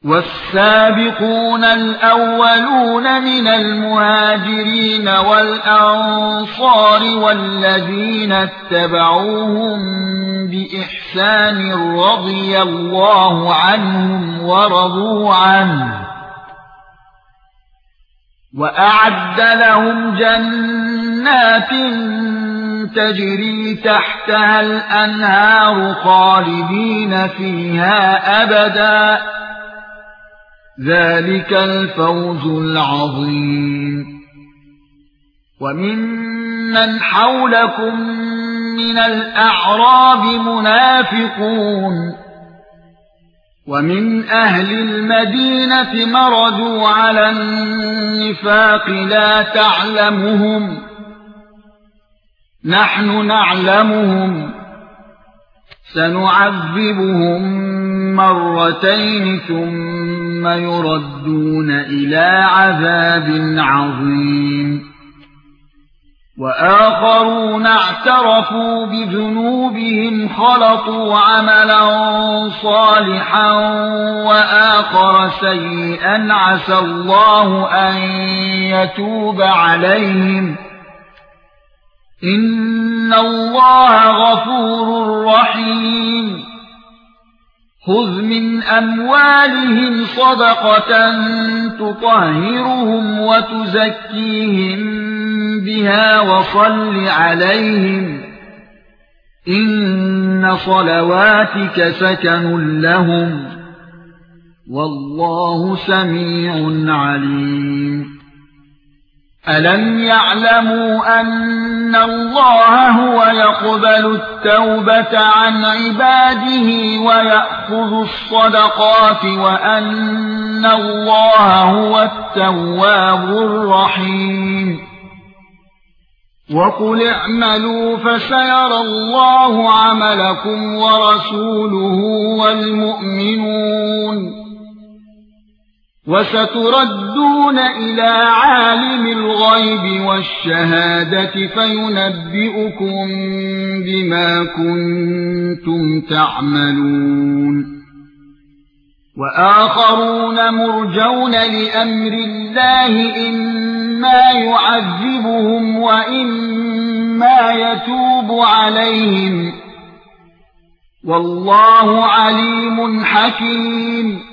والسابقون الأولون من المهاجرين والأنصار والذين اتبعوهم بإحسان رضي الله عنهم ورضوا عنه وأعد لهم جنات تجري تحتها الأنهار خالدين فيها أبدا ذلك الفوز العظيم وممن حولكم من الأعراب منافقون ومن أهل المدينة مردوا على النفاق لا تعلمهم نحن نعلمهم سنعذبهم مرتين ثم يردون إلى عذاب عظيم وآخرون اعترفوا بذنوبهم خلطوا عملا صالحا وآخر سيئا عسى الله أن يتوب عليهم إن الله غفور رحيم خذ من أموالهم صدقة تطهرهم وتزكيهم بها وصل عليهم إن صلواتك سكن لهم والله سميع عليم ألم يعلموا أن الله هو يقبل التوبة عن عباده ويأخذ الصدقات وأن الله هو التواب الرحيم وقل اعملوا فسيرى الله عملكم ورسوله والمؤمنون وستردون إلى عالم الغيب والشهادة فينبئكم بما كنتم تعملون وآخرون مرجون لأمر الله إما يعذبهم وإما يتوب عليهم والله عليم حكيم